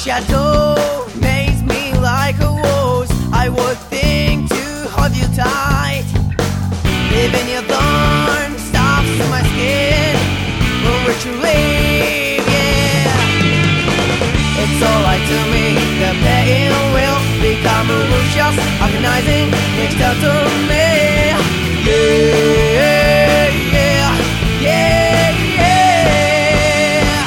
shadow makes me like a rose. I would think to hold you tight. Even your thorn stops to my skin. Will retrieve, yeah. It's alright to me, the pain will become malicious, agonizing next up to me. Yeah, yeah, yeah, yeah.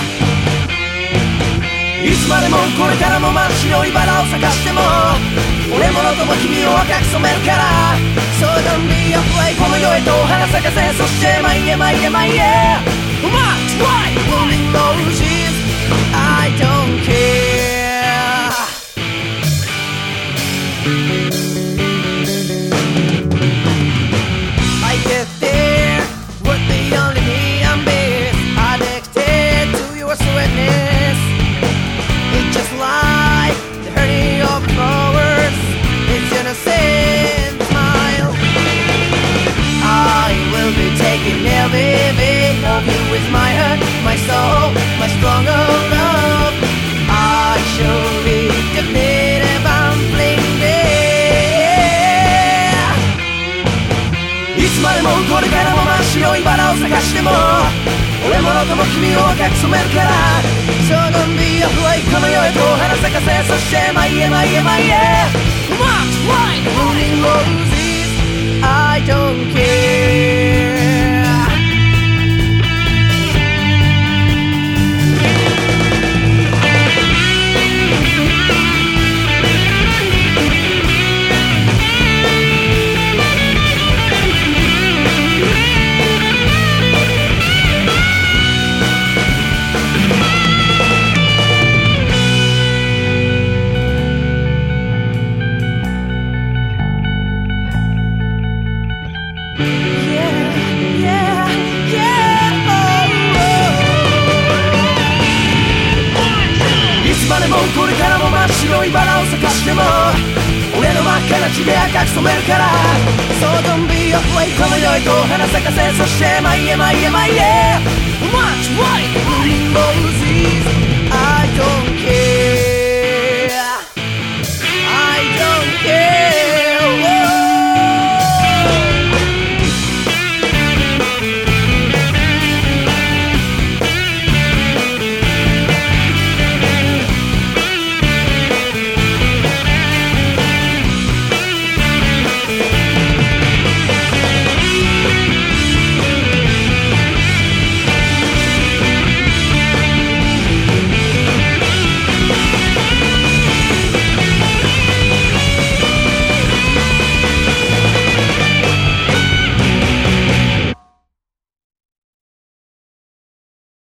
いつまでもこれからも真っ白いバラを咲かしても俺ものとも君を赤く染めるから So don't be afraid この世へと花咲かせそしてまいえまいえまいえ Much white blooming roses I don't care I get there would be only me and beer addicted to your sweetness. It's just like the hurting of flowers. It's innocent smile. I will be taking every bit of you with my heart, my soul, my stronger love. I shall be defeated and there. いつまでもこれからも真っ白いバラを探しても俺ものとも君を赤く染めるから So don't be afraid この世へと花咲かせそしてまいえまいえまいえ Much white blooming roses I don't care これからも真っ白いバラを咲かしても俺の真っ赤な血で赤く染めるから So don't be afraid この世へと花咲かせそしてまいえまいえまいえ Much white blooming roses I